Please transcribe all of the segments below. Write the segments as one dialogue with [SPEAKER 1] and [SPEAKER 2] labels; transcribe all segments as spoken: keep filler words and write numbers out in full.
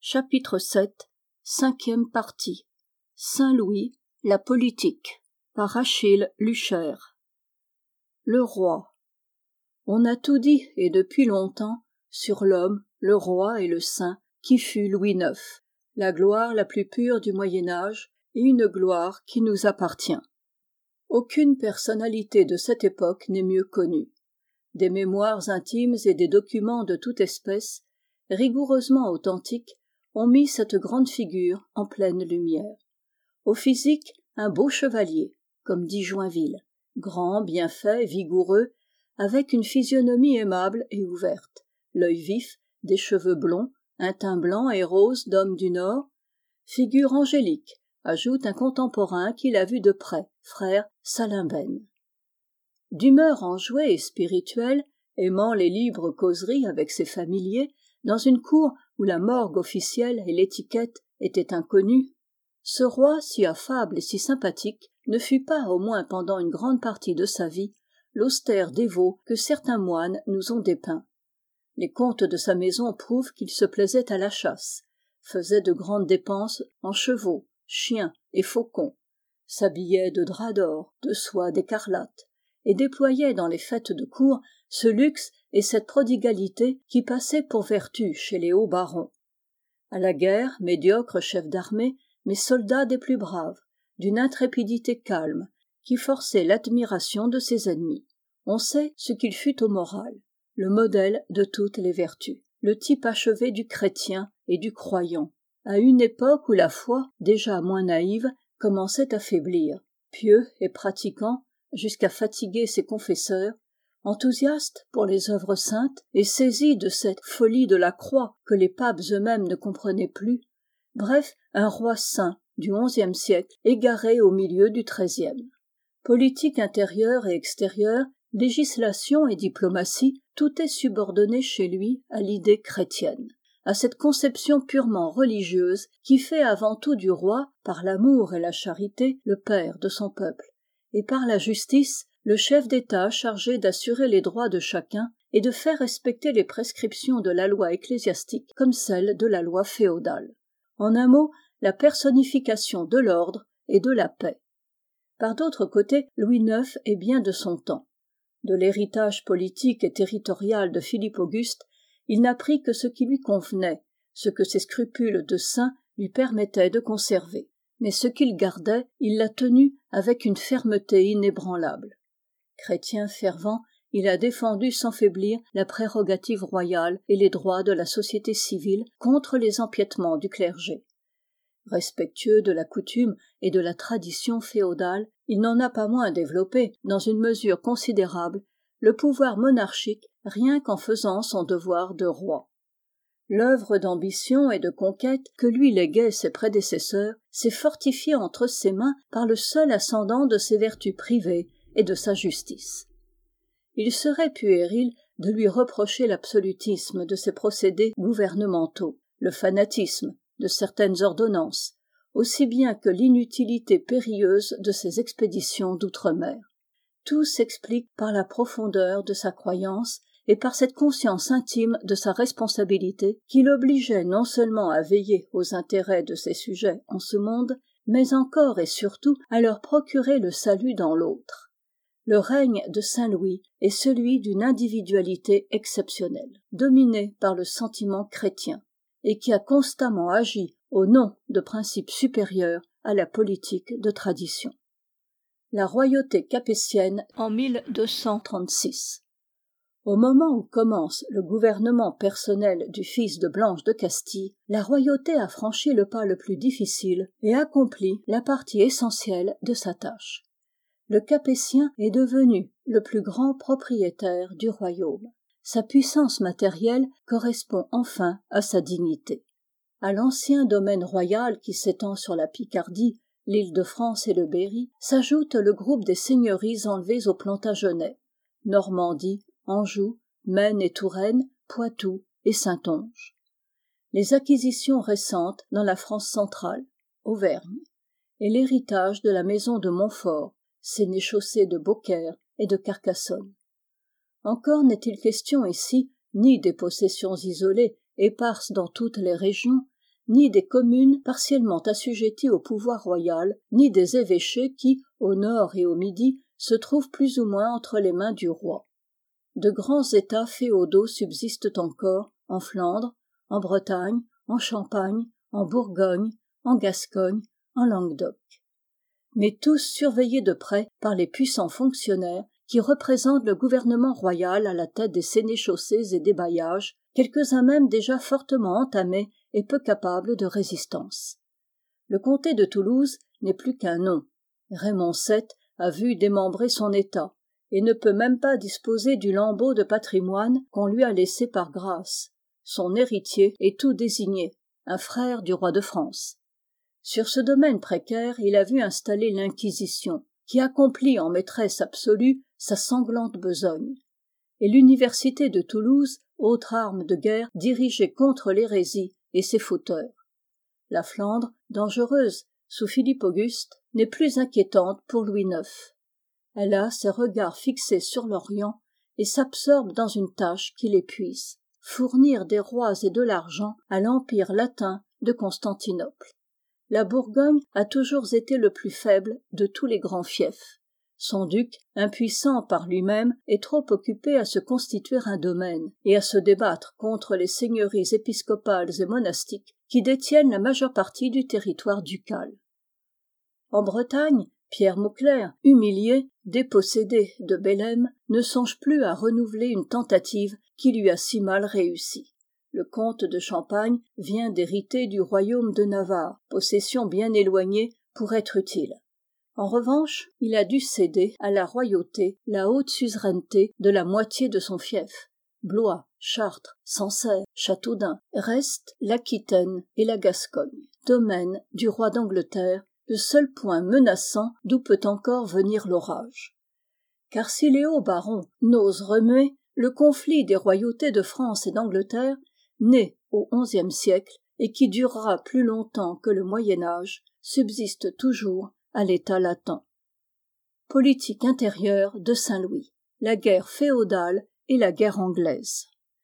[SPEAKER 1] Chapitre sept. Cinquième partie. Saint-Louis, la politique. Par Achille Lucher. Le roi. On a tout dit, et depuis longtemps, sur l'homme, le roi et le saint, qui fut Louis neuf, la gloire la plus pure du Moyen-Âge, et une gloire qui nous appartient. Aucune personnalité de cette époque n'est mieux connue. Des mémoires intimes et des documents de toute espèce, rigoureusement authentiques, ont mis cette grande figure en pleine lumière. Au physique, un beau chevalier, comme dit Joinville, grand, bien fait, vigoureux, avec une physionomie aimable et ouverte, l'œil vif, des cheveux blonds, un teint blanc et rose d'homme du Nord, figure angélique, ajoute un contemporain qui l'a vu de près, frère Salimbène. D'humeur enjouée et spirituelle, aimant les libres causeries avec ses familiers, dans une cour où la morgue officielle et l'étiquette étaient inconnues, ce roi si affable et si sympathique ne fut pas, au moins pendant une grande partie de sa vie, l'austère dévot que certains moines nous ont dépeint. Les comptes de sa maison prouvent qu'il se plaisait à la chasse, faisait de grandes dépenses en chevaux, chiens et faucons, s'habillait de drap d'or, de soie d'écarlate, et déployait dans les fêtes de cour ce luxe et cette prodigalité qui passaient pour vertu chez les hauts barons. À la guerre, médiocre chef d'armée, mais soldat des plus braves, d'une intrépidité calme, qui forçait l'admiration de ses ennemis. On sait ce qu'il fut au moral, le modèle de toutes les vertus, le type achevé du chrétien et du croyant, à une époque où la foi, déjà moins naïve, commençait à faiblir. Pieux et pratiquant, jusqu'à fatiguer ses confesseurs, enthousiaste pour les œuvres saintes et saisi de cette folie de la croix que les papes eux-mêmes ne comprenaient plus, bref, un roi saint du onzième siècle égaré au milieu du treizième. Politique intérieure et extérieure, législation et diplomatie, tout est subordonné chez lui à l'idée chrétienne, à cette conception purement religieuse qui fait avant tout du roi, par l'amour et la charité, le père de son peuple, et par la justice, le chef d'État chargé d'assurer les droits de chacun et de faire respecter les prescriptions de la loi ecclésiastique comme celles de la loi féodale. En un mot, la personnification de l'ordre et de la paix. Par d'autre côté, Louis neuf est bien de son temps. De l'héritage politique et territorial de Philippe Auguste, il n'a pris que ce qui lui convenait, ce que ses scrupules de saint lui permettaient de conserver. Mais ce qu'il gardait, il l'a tenu avec une fermeté inébranlable. Chrétien fervent, il a défendu sans faiblir la prérogative royale et les droits de la société civile contre les empiètements du clergé. Respectueux de la coutume et de la tradition féodale, il n'en a pas moins développé, dans une mesure considérable, le pouvoir monarchique rien qu'en faisant son devoir de roi. L'œuvre d'ambition et de conquête que lui léguaient ses prédécesseurs s'est fortifiée entre ses mains par le seul ascendant de ses vertus privées et de sa justice. Il serait puéril de lui reprocher l'absolutisme de ses procédés gouvernementaux, le fanatisme de certaines ordonnances, aussi bien que l'inutilité périlleuse de ses expéditions d'outre-mer. Tout s'explique par la profondeur de sa croyance et par cette conscience intime de sa responsabilité qui l'obligeait non seulement à veiller aux intérêts de ses sujets en ce monde, mais encore et surtout à leur procurer le salut dans l'autre. Le règne de Saint-Louis est celui d'une individualité exceptionnelle, dominée par le sentiment chrétien, et qui a constamment agi au nom de principes supérieurs à la politique de tradition. La royauté capétienne en mille deux cent trente-six. Au moment où commence le gouvernement personnel du fils de Blanche de Castille, la royauté a franchi le pas le plus difficile et accompli la partie essentielle de sa tâche. Le Capétien est devenu le plus grand propriétaire du royaume. Sa puissance matérielle correspond enfin à sa dignité. À l'ancien domaine royal qui s'étend sur la Picardie, l'Île-de-France et le Berry, s'ajoute le groupe des seigneuries enlevées au Plantagenet, Normandie, Anjou, Maine et Touraine, Poitou et Saintonge. Les acquisitions récentes dans la France centrale, Auvergne, et l'héritage de la maison de Montfort, sénéchaussée de Beaucaire et de Carcassonne. Encore n'est-il question ici ni des possessions isolées, éparses dans toutes les régions, ni des communes partiellement assujetties au pouvoir royal, ni des évêchés qui, au nord et au midi, se trouvent plus ou moins entre les mains du roi. De grands états féodaux subsistent encore en Flandre, en Bretagne, en Champagne, en Bourgogne, en Gascogne, en Languedoc. Mais tous surveillés de près par les puissants fonctionnaires qui représentent le gouvernement royal à la tête des sénéchaussées et des bailliages, quelques-uns même déjà fortement entamés et peu capables de résistance. Le comté de Toulouse n'est plus qu'un nom. Raymond sept a vu démembrer son État et ne peut même pas disposer du lambeau de patrimoine qu'on lui a laissé par grâce. Son héritier est tout désigné, un frère du roi de France. Sur ce domaine précaire, il a vu installer l'Inquisition, qui accomplit en maîtresse absolue sa sanglante besogne. Et l'université de Toulouse, autre arme de guerre dirigée contre l'hérésie et ses fauteurs. La Flandre, dangereuse sous Philippe Auguste, n'est plus inquiétante pour Louis neuf. Elle a ses regards fixés sur l'Orient et s'absorbe dans une tâche qui l'épuise, fournir des rois et de l'argent à l'empire latin de Constantinople. La Bourgogne a toujours été le plus faible de tous les grands fiefs. Son duc, impuissant par lui-même, est trop occupé à se constituer un domaine et à se débattre contre les seigneuries épiscopales et monastiques qui détiennent la majeure partie du territoire ducal. En Bretagne, Pierre Mauclerc, humilié, dépossédé de Bellême, ne songe plus à renouveler une tentative qui lui a si mal réussi. Le comte de Champagne vient d'hériter du royaume de Navarre, possession bien éloignée pour être utile. En revanche, il a dû céder à la royauté la haute suzeraineté de la moitié de son fief. Blois, Chartres, Sancerre, Châteaudun, restent l'Aquitaine et la Gascogne, domaine du roi d'Angleterre, le seul point menaçant d'où peut encore venir l'orage. Car si les hauts barons n'osent remuer, le conflit des royautés de France et d'Angleterre, né au onzième siècle et qui durera plus longtemps que le Moyen-Âge, subsiste toujours à l'état latent. Politique intérieure de Saint-Louis, la guerre féodale et la guerre anglaise.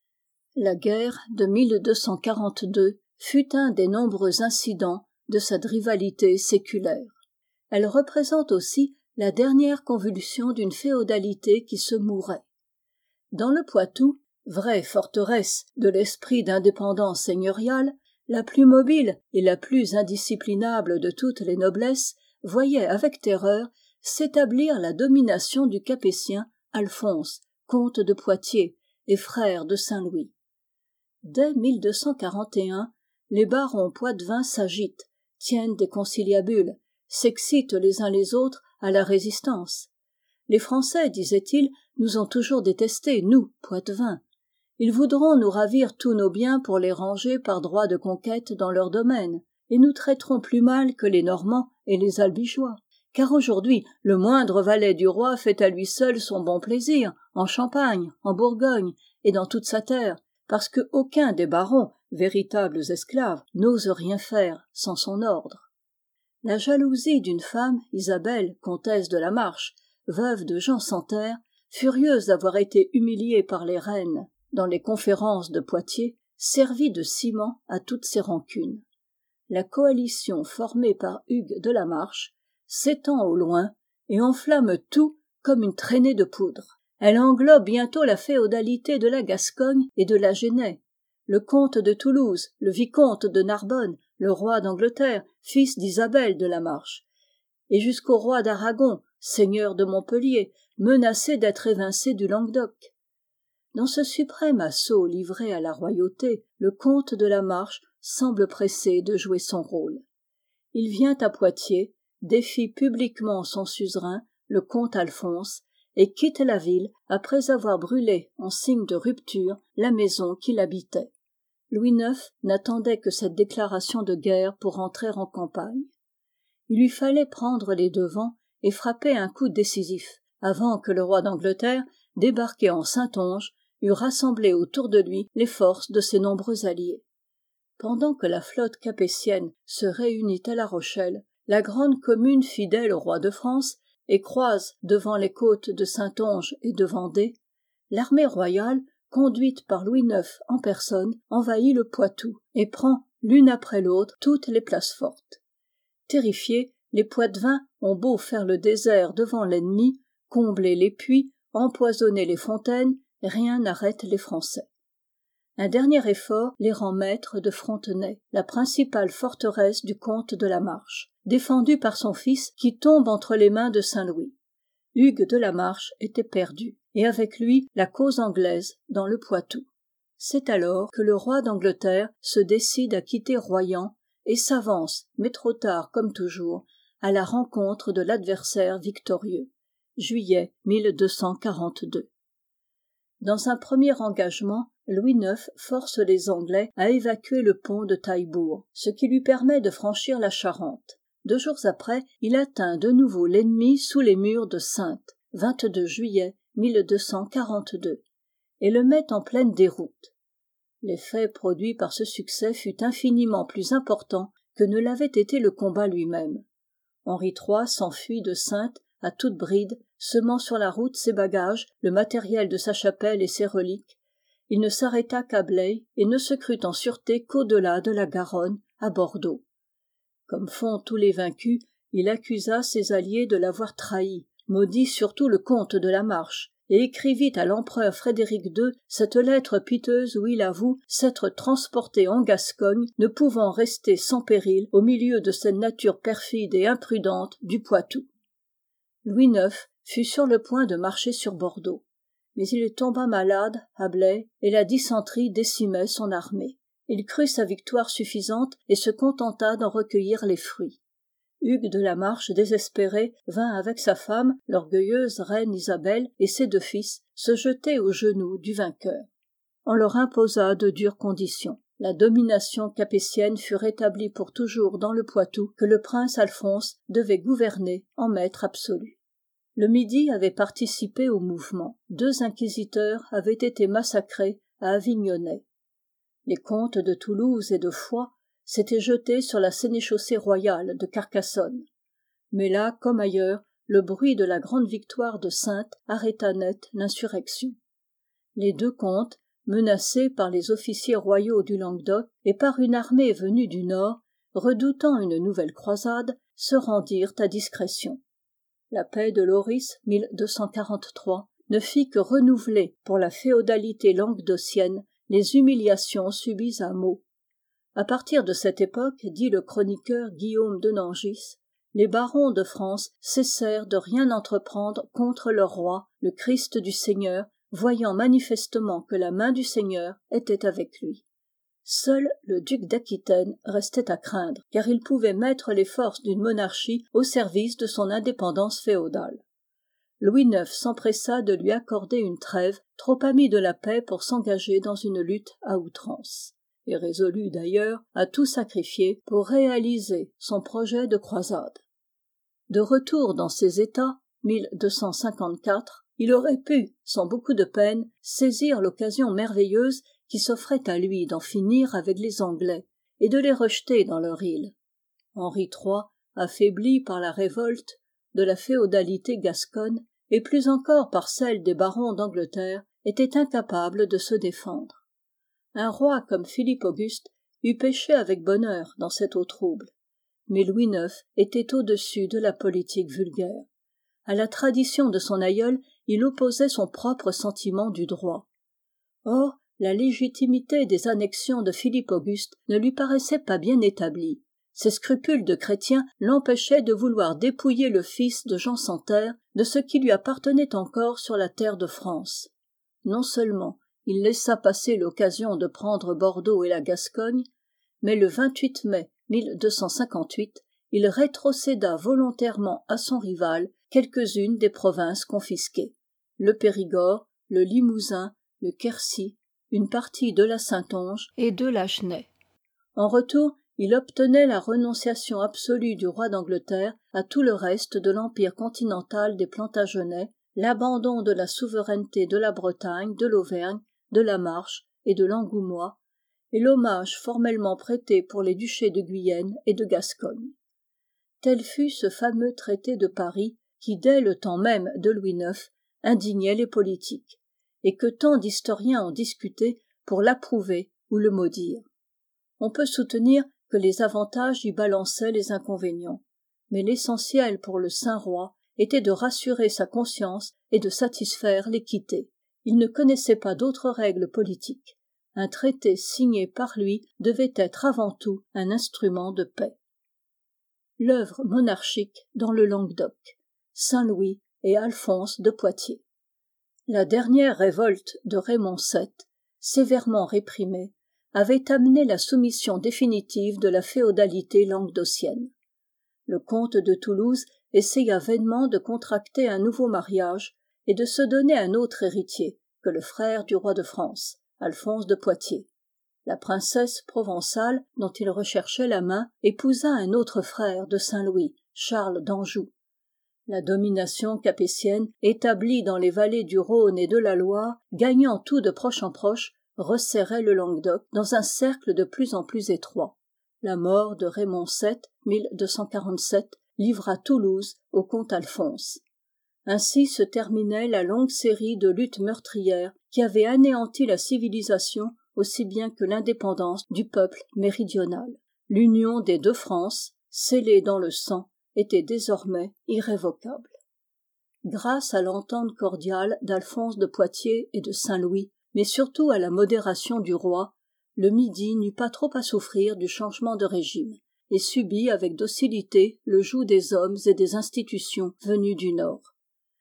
[SPEAKER 1] La guerre de mille deux cent quarante-deux fut un des nombreux incidents de cette rivalité séculaire. Elle représente aussi la dernière convulsion d'une féodalité qui se mourait. Dans le Poitou, vraie forteresse de l'esprit d'indépendance seigneuriale, la plus mobile et la plus indisciplinable de toutes les noblesses voyait avec terreur s'établir la domination du Capétien Alphonse, comte de Poitiers et frère de Saint-Louis. Dès mille deux cent quarante et un, les barons poitevins s'agitent, tiennent des conciliabules, s'excitent les uns les autres à la résistance. Les Français, disaient-ils, nous ont toujours détestés, nous, poitevins. Ils voudront nous ravir tous nos biens pour les ranger par droit de conquête dans leur domaine, et nous traiteront plus mal que les Normands et les Albigeois. Car aujourd'hui, le moindre valet du roi fait à lui seul son bon plaisir, en Champagne, en Bourgogne et dans toute sa terre, parce que aucun des barons, véritables esclaves, n'ose rien faire sans son ordre. La jalousie d'une femme, Isabelle, comtesse de la Marche, veuve de Jean Santerre, furieuse d'avoir été humiliée par les reines dans les conférences de Poitiers, servit de ciment à toutes ces rancunes. La coalition formée par Hugues de la Marche s'étend au loin et enflamme tout comme une traînée de poudre. Elle englobe bientôt la féodalité de la Gascogne et de la Genèe, le comte de Toulouse, le vicomte de Narbonne, le roi d'Angleterre, fils d'Isabelle de la Marche, et jusqu'au roi d'Aragon, seigneur de Montpellier, menacé d'être évincé du Languedoc. Dans ce suprême assaut livré à la royauté, le comte de la Marche semble pressé de jouer son rôle. Il vient à Poitiers, défie publiquement son suzerain, le comte Alphonse, et quitte la ville après avoir brûlé, en signe de rupture, la maison qu'il habitait. Louis neuf n'attendait que cette déclaration de guerre pour entrer en campagne. Il lui fallait prendre les devants et frapper un coup décisif, avant que le roi d'Angleterre, débarqué en Saintonge, eût rassemblé autour de lui les forces de ses nombreux alliés. Pendant que la flotte capétienne se réunit à La Rochelle, la grande commune fidèle au roi de France et croise devant les côtes de Saintonge et de Vendée, l'armée royale, conduite par Louis neuf en personne, envahit le Poitou et prend l'une après l'autre, toutes les places fortes. Terrifiés, les Poitevins ont beau faire le désert devant l'ennemi, combler les puits, empoisonner les fontaines, rien n'arrête les Français. Un dernier effort les rend maîtres de Frontenay, la principale forteresse du comte de la Marche, défendue par son fils qui tombe entre les mains de Saint-Louis. Hugues de la Marche était perdu, et avec lui la cause anglaise dans le Poitou. C'est alors que le roi d'Angleterre se décide à quitter Royan et s'avance, mais trop tard comme toujours, à la rencontre de l'adversaire victorieux. Juillet mille deux cent quarante-deux. Dans un premier engagement, Louis neuf force les Anglais à évacuer le pont de Taillebourg, ce qui lui permet de franchir la Charente. Deux jours après, il atteint de nouveau l'ennemi sous les murs de Saintes, vingt-deux juillet mille deux cent quarante-deux, et le met en pleine déroute. L'effet produit par ce succès fut infiniment plus important que ne l'avait été le combat lui-même. Henri trois s'enfuit de Saintes à toute bride, semant sur la route ses bagages, le matériel de sa chapelle et ses reliques. Il ne s'arrêta qu'à Blaye et ne se crut en sûreté qu'au-delà de la Garonne, à Bordeaux. Comme font tous les vaincus, il accusa ses alliés de l'avoir trahi, maudit surtout le comte de la Marche, et écrivit à l'empereur Frédéric deux cette lettre piteuse où il avoue s'être transporté en Gascogne, ne pouvant rester sans péril au milieu de cette nature perfide et imprudente du Poitou. Louis neuf fut sur le point de marcher sur Bordeaux, mais il tomba malade à Blaye et la dysenterie décimait son armée. Il crut sa victoire suffisante et se contenta d'en recueillir les fruits. Hugues de la Marche, désespéré, vint avec sa femme, l'orgueilleuse reine Isabelle, et ses deux fils, se jeter aux genoux du vainqueur. On leur imposa de dures conditions. La domination capétienne fut rétablie pour toujours dans le Poitou, que le prince Alphonse devait gouverner en maître absolu. Le Midi avait participé au mouvement. Deux inquisiteurs avaient été massacrés à Avignonnet. Les comtes de Toulouse et de Foix s'étaient jetés sur la sénéchaussée royale de Carcassonne. Mais là, comme ailleurs, le bruit de la grande victoire de Saintes arrêta net l'insurrection. Les deux comtes, menacés par les officiers royaux du Languedoc et par une armée venue du Nord, redoutant une nouvelle croisade, se rendirent à discrétion. La paix de Lauris, mille deux cent quarante-trois, ne fit que renouveler pour la féodalité languedocienne les humiliations subies à Meaux. À partir de cette époque, dit le chroniqueur Guillaume de Nangis, les barons de France cessèrent de rien entreprendre contre leur roi, le Christ du Seigneur, voyant manifestement que la main du Seigneur était avec lui. Seul le duc d'Aquitaine restait à craindre, car il pouvait mettre les forces d'une monarchie au service de son indépendance féodale. Louis neuf s'empressa de lui accorder une trêve, trop ami de la paix pour s'engager dans une lutte à outrance, et résolu d'ailleurs à tout sacrifier pour réaliser son projet de croisade. De retour dans ses États, mille deux cent cinquante-quatre, il aurait pu, sans beaucoup de peine, saisir l'occasion merveilleuse qui s'offrait à lui d'en finir avec les Anglais et de les rejeter dans leur île. Henri trois, affaibli par la révolte de la féodalité gasconne, et plus encore par celle des barons d'Angleterre, était incapable de se défendre. Un roi comme Philippe Auguste eût péché avec bonheur dans cette eau trouble. Mais Louis neuf était au-dessus de la politique vulgaire. À la tradition de son aïeul, il opposait son propre sentiment du droit. Or, la légitimité des annexions de Philippe Auguste ne lui paraissait pas bien établie. Ses scrupules de chrétien l'empêchaient de vouloir dépouiller le fils de Jean sans terre de ce qui lui appartenait encore sur la terre de France. Non seulement il laissa passer l'occasion de prendre Bordeaux et la Gascogne, mais le vingt-huit mai mille deux cent cinquante-huit, il rétrocéda volontairement à son rival quelques-unes des provinces confisquées, le Périgord, le Limousin, le Quercy, une partie de la Saintonge et de l'Agenais. En retour, il obtenait la renonciation absolue du roi d'Angleterre à tout le reste de l'empire continental des Plantagenets, l'abandon de la souveraineté de la Bretagne, de l'Auvergne, de la Marche et de l'Angoumois, et l'hommage formellement prêté pour les duchés de Guyenne et de Gascogne. Tel fut ce fameux traité de Paris qui, dès le temps même de Louis neuf, indignait les politiques, et que tant d'historiens ont discuté pour l'approuver ou le maudire. On peut soutenir que les avantages y balançaient les inconvénients, mais l'essentiel pour le saint roi était de rassurer sa conscience et de satisfaire l'équité. Il ne connaissait pas d'autres règles politiques. Un traité signé par lui devait être avant tout un instrument de paix. L'œuvre monarchique dans le Languedoc, Saint-Louis et Alphonse de Poitiers. La dernière révolte de Raymond sept, sévèrement réprimée, avait amené la soumission définitive de la féodalité languedocienne. Le comte de Toulouse essaya vainement de contracter un nouveau mariage et de se donner un autre héritier que le frère du roi de France, Alphonse de Poitiers. La princesse provençale, dont il recherchait la main, épousa un autre frère de Saint-Louis, Charles d'Anjou. La domination capétienne, établie dans les vallées du Rhône et de la Loire, gagnant tout de proche en proche, resserrait le Languedoc dans un cercle de plus en plus étroit. La mort de Raymond sept, mille deux cent quarante-sept, livra Toulouse au comte Alphonse. Ainsi se terminait la longue série de luttes meurtrières qui avaient anéanti la civilisation aussi bien que l'indépendance du peuple méridional. L'union des deux Frances, scellée dans le sang, était désormais irrévocable. Grâce à l'entente cordiale d'Alphonse de Poitiers et de Saint-Louis, mais surtout à la modération du roi, le Midi n'eut pas trop à souffrir du changement de régime, et subit avec docilité le joug des hommes et des institutions venus du Nord.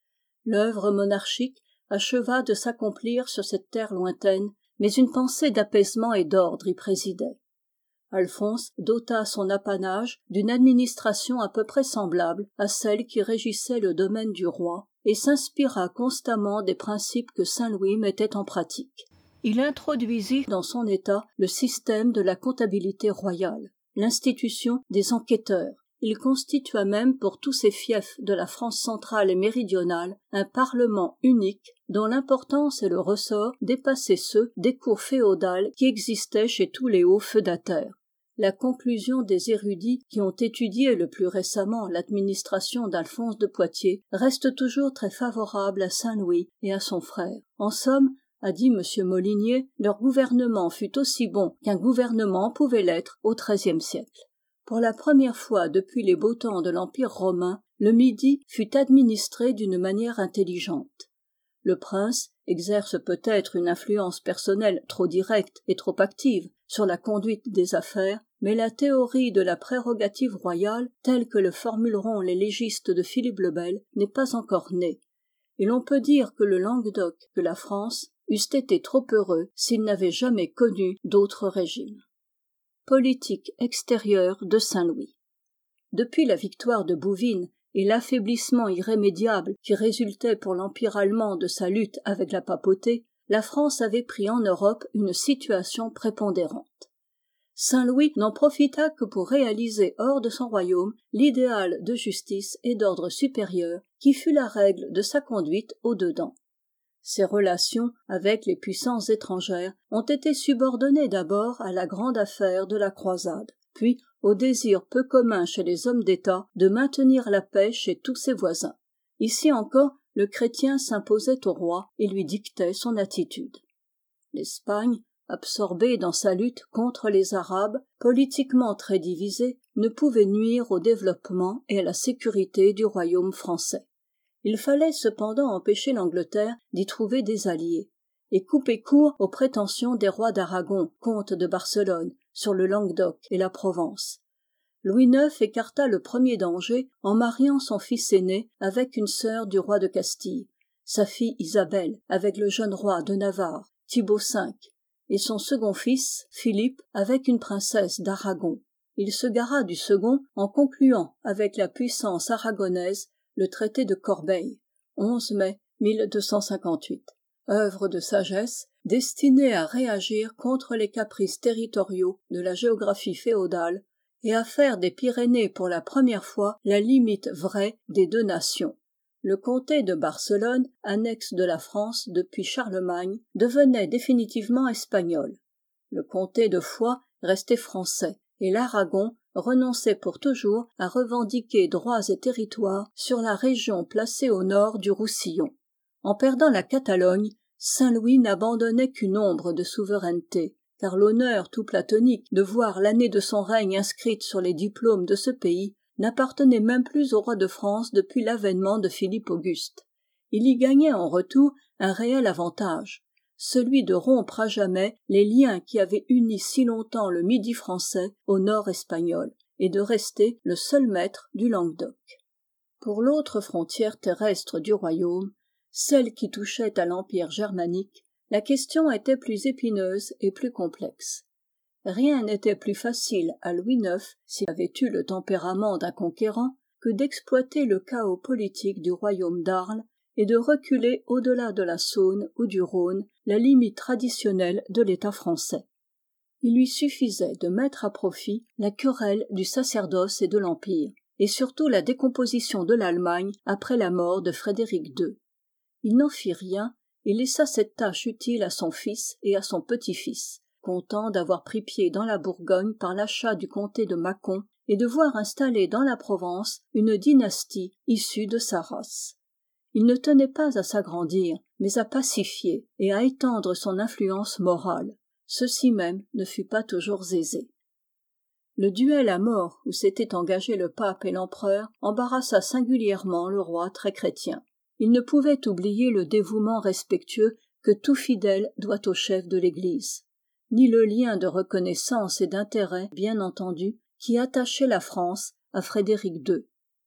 [SPEAKER 1] L'œuvre monarchique acheva de s'accomplir sur cette terre lointaine, mais une pensée d'apaisement et d'ordre y présidait. Alphonse dota son apanage d'une administration à peu près semblable à celle qui régissait le domaine du roi, et s'inspira constamment des principes que Saint-Louis mettait en pratique. Il introduisit dans son État le système de la comptabilité royale, l'institution des enquêteurs. Il constitua même pour tous ces fiefs de la France centrale et méridionale un parlement unique dont l'importance et le ressort dépassaient ceux des cours féodales qui existaient chez tous les hauts feudataires. La conclusion des érudits qui ont étudié le plus récemment l'administration d'Alphonse de Poitiers reste toujours très favorable à Saint-Louis et à son frère. En somme, a dit M. Molinier, leur gouvernement fut aussi bon qu'un gouvernement pouvait l'être au treizième siècle. Pour la première fois depuis les beaux temps de l'Empire romain, le Midi fut administré d'une manière intelligente. Le prince exerce peut-être une influence personnelle trop directe et trop active sur la conduite des affaires, mais la théorie de la prérogative royale, telle que le formuleront les légistes de Philippe le Bel, n'est pas encore née, et l'on peut dire que le Languedoc, que la France, eussent été trop heureux s'ils n'avaient jamais connu d'autre régime. Politique extérieure de Saint-Louis. Depuis la victoire de Bouvines et l'affaiblissement irrémédiable qui résultait pour l'Empire allemand de sa lutte avec la papauté, la France avait pris en Europe une situation prépondérante. Saint-Louis n'en profita que pour réaliser hors de son royaume l'idéal de justice et d'ordre supérieur qui fut la règle de sa conduite au-dedans. Ses relations avec les puissances étrangères ont été subordonnées d'abord à la grande affaire de la croisade, puis au désir peu commun chez les hommes d'État de maintenir la paix chez tous ses voisins. Ici encore, le chrétien s'imposait au roi et lui dictait son attitude. L'Espagne, absorbée dans sa lutte contre les Arabes, politiquement très divisée, ne pouvait nuire au développement et à la sécurité du royaume français. Il fallait cependant empêcher l'Angleterre d'y trouver des alliés, et couper court aux prétentions des rois d'Aragon, comte de Barcelone, sur le Languedoc et la Provence. Louis neuf écarta le premier danger en mariant son fils aîné avec une sœur du roi de Castille, sa fille Isabelle avec le jeune roi de Navarre, Thibaut cinq, et son second fils, Philippe, avec une princesse d'Aragon. Il se gara du second en concluant avec la puissance aragonaise le traité de Corbeil, onze mai mille deux cent cinquante-huit, œuvre de sagesse destinée à réagir contre les caprices territoriaux de la géographie féodale et à faire des Pyrénées pour la première fois la limite vraie des deux nations. Le comté de Barcelone, annexe de la France depuis Charlemagne, devenait définitivement espagnol. Le comté de Foix restait français, et l'Aragon renonçait pour toujours à revendiquer droits et territoires sur la région placée au nord du Roussillon. En perdant la Catalogne, Saint-Louis n'abandonnait qu'une ombre de souveraineté, car l'honneur tout platonique de voir l'année de son règne inscrite sur les diplômes de ce pays n'appartenait même plus au roi de France depuis l'avènement de Philippe Auguste. Il y gagnait en retour un réel avantage, celui de rompre à jamais les liens qui avaient uni si longtemps le Midi français au nord espagnol, et de rester le seul maître du Languedoc. Pour l'autre frontière terrestre du royaume, celle qui touchait à l'empire germanique, la question était plus épineuse et plus complexe. Rien n'était plus facile à Louis neuf, s'il avait eu le tempérament d'un conquérant, que d'exploiter le chaos politique du royaume d'Arles et de reculer au-delà de la Saône ou du Rhône la limite traditionnelle de l'État français. Il lui suffisait de mettre à profit la querelle du sacerdoce et de l'Empire, et surtout la décomposition de l'Allemagne après la mort de Frédéric deux. Il n'en fit rien et laissa cette tâche utile à son fils et à son petit-fils, content d'avoir pris pied dans la Bourgogne par l'achat du comté de Mâcon et de voir installer dans la Provence une dynastie issue de sa race. Il ne tenait pas à s'agrandir, mais à pacifier et à étendre son influence morale. Ceci même ne fut pas toujours aisé. Le duel à mort où s'étaient engagés le pape et l'empereur embarrassa singulièrement le roi très chrétien. Il ne pouvait oublier le dévouement respectueux que tout fidèle doit au chef de l'Église, ni le lien de reconnaissance et d'intérêt, bien entendu, qui attachait la France à Frédéric deux.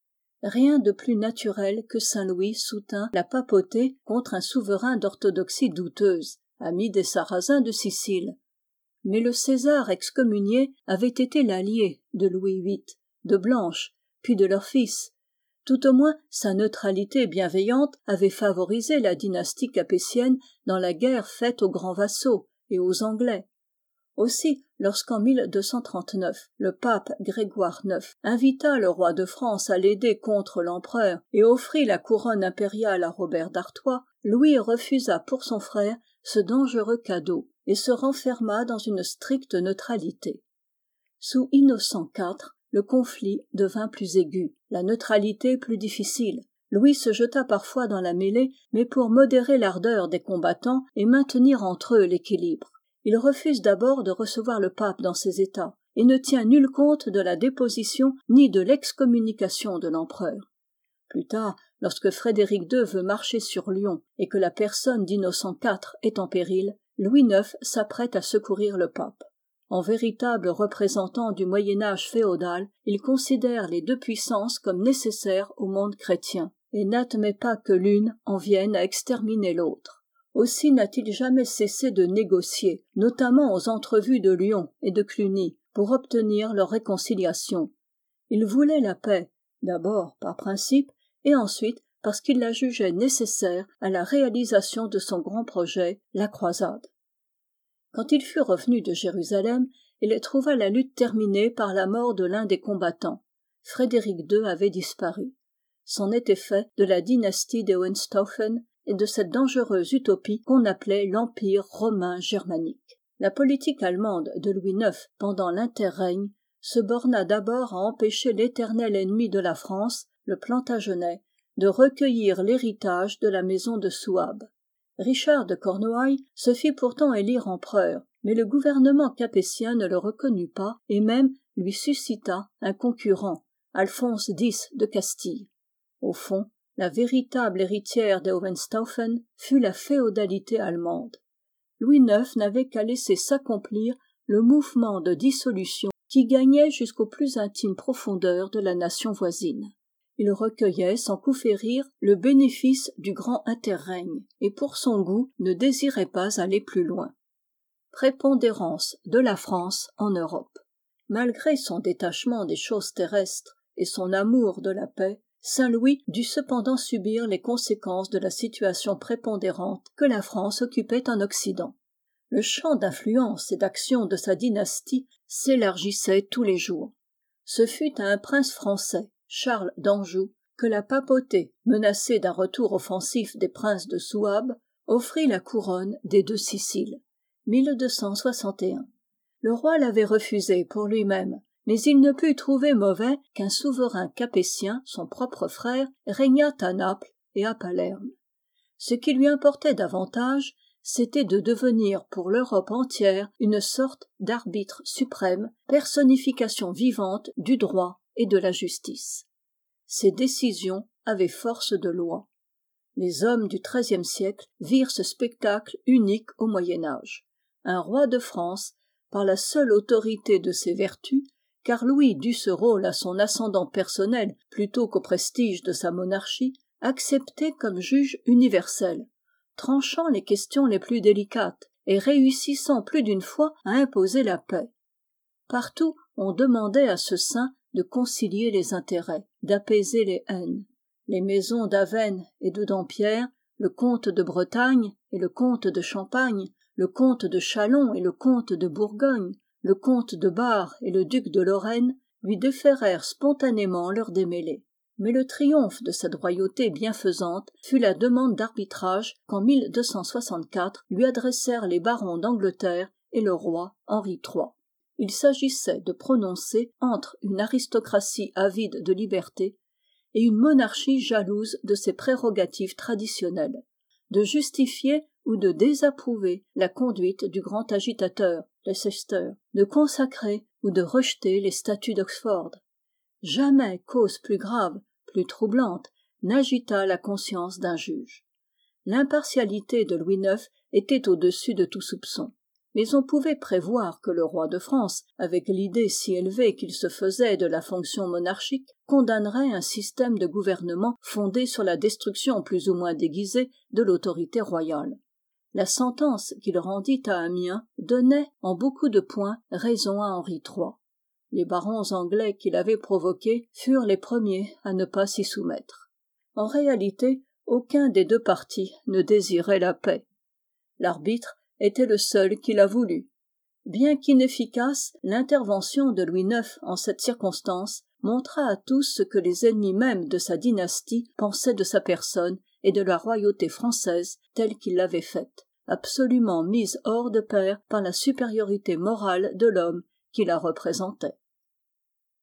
[SPEAKER 1] Rien de plus naturel que saint Louis soutint la papauté contre un souverain d'orthodoxie douteuse, ami des Sarrasins de Sicile. Mais le César excommunié avait été l'allié de Louis huit, de Blanche, puis de leur fils. Tout au moins, sa neutralité bienveillante avait favorisé la dynastie capétienne dans la guerre faite aux grands vassaux et aux Anglais. Aussi, lorsqu'en mille deux cent trente-neuf, le pape Grégoire neuf invita le roi de France à l'aider contre l'empereur et offrit la couronne impériale à Robert d'Artois, Louis refusa pour son frère ce dangereux cadeau et se renferma dans une stricte neutralité. Sous Innocent quatre, le conflit devint plus aigu, la neutralité plus difficile. Louis se jeta parfois dans la mêlée, mais pour modérer l'ardeur des combattants et maintenir entre eux l'équilibre. Il refuse d'abord de recevoir le pape dans ses États et ne tient nul compte de la déposition ni de l'excommunication de l'empereur. Plus tard, lorsque Frédéric deux veut marcher sur Lyon et que la personne d'Innocent quatre est en péril, Louis neuf s'apprête à secourir le pape. En véritable représentant du Moyen-Âge féodal, il considère les deux puissances comme nécessaires au monde chrétien et n'admet pas que l'une en vienne à exterminer l'autre. Aussi n'a-t-il jamais cessé de négocier, notamment aux entrevues de Lyon et de Cluny, pour obtenir leur réconciliation. Il voulait la paix, d'abord par principe, et ensuite parce qu'il la jugeait nécessaire à la réalisation de son grand projet, la croisade. Quand il fut revenu de Jérusalem, il trouva la lutte terminée par la mort de l'un des combattants. Frédéric deux avait disparu. C'en était fait de la dynastie des Hohenstaufen et de cette dangereuse utopie qu'on appelait l'Empire romain germanique. La politique allemande de Louis neuf pendant l'interrègne se borna d'abord à empêcher l'éternel ennemi de la France, le Plantagenet, de recueillir l'héritage de la maison de Souabe. Richard de Cornouailles se fit pourtant élire empereur, mais le gouvernement capétien ne le reconnut pas et même lui suscita un concurrent, Alphonse X de Castille. Au fond, la véritable héritière des Hohenstaufen fut la féodalité allemande. Louis neuf n'avait qu'à laisser s'accomplir le mouvement de dissolution qui gagnait jusqu'aux plus intimes profondeurs de la nation voisine. Il recueillait sans coup férir le bénéfice du grand interrègne et pour son goût ne désirait pas aller plus loin. Prépondérance de la France en Europe. Malgré son détachement des choses terrestres et son amour de la paix, saint Louis dut cependant subir les conséquences de la situation prépondérante que la France occupait en Occident. Le champ d'influence et d'action de sa dynastie s'élargissait tous les jours. Ce fut à un prince français, Charles d'Anjou, que la papauté, menacée d'un retour offensif des princes de Souabe, offrit la couronne des deux Siciles, mille deux cent soixante et un. Le roi l'avait refusée pour lui-même, mais il ne put trouver mauvais qu'un souverain capétien, son propre frère, régnât à Naples et à Palerme. Ce qui lui importait davantage, c'était de devenir pour l'Europe entière une sorte d'arbitre suprême, personnification vivante du droit et de la justice. Ses décisions avaient force de loi. Les hommes du treizième siècle virent ce spectacle unique au Moyen-Âge. Un roi de France, par la seule autorité de ses vertus, car Louis dut ce rôle à son ascendant personnel plutôt qu'au prestige de sa monarchie, accepté comme juge universel, tranchant les questions les plus délicates et réussissant plus d'une fois à imposer la paix. Partout, on demandait à ce saint de concilier les intérêts, d'apaiser les haines. Les maisons d'Avesnes et de Dampierre, le comte de Bretagne et le comte de Champagne, le comte de Châlons et le comte de Bourgogne, le comte de Bar et le duc de Lorraine, lui déférèrent spontanément leurs démêlés. Mais le triomphe de cette royauté bienfaisante fut la demande d'arbitrage qu'en mille deux cent soixante-quatre lui adressèrent les barons d'Angleterre et le roi Henri trois. Il s'agissait de prononcer entre une aristocratie avide de liberté et une monarchie jalouse de ses prérogatives traditionnelles, de justifier ou de désapprouver la conduite du grand agitateur, Leicester, de consacrer ou de rejeter les statuts d'Oxford. Jamais cause plus grave, plus troublante, n'agita la conscience d'un juge. L'impartialité de Louis neuf était au-dessus de tout soupçon. Mais on pouvait prévoir que le roi de France, avec l'idée si élevée qu'il se faisait de la fonction monarchique, condamnerait un système de gouvernement fondé sur la destruction plus ou moins déguisée de l'autorité royale. La sentence qu'il rendit à Amiens donnait, en beaucoup de points, raison à Henri trois. Les barons anglais qui l'avaient provoqué furent les premiers à ne pas s'y soumettre. En réalité, aucun des deux partis ne désirait la paix. L'arbitre était le seul qui l'a voulu. Bien qu'inefficace, l'intervention de Louis neuf en cette circonstance montra à tous ce que les ennemis mêmes de sa dynastie pensaient de sa personne et de la royauté française telle qu'il l'avait faite, absolument mise hors de pair par la supériorité morale de l'homme qui la représentait.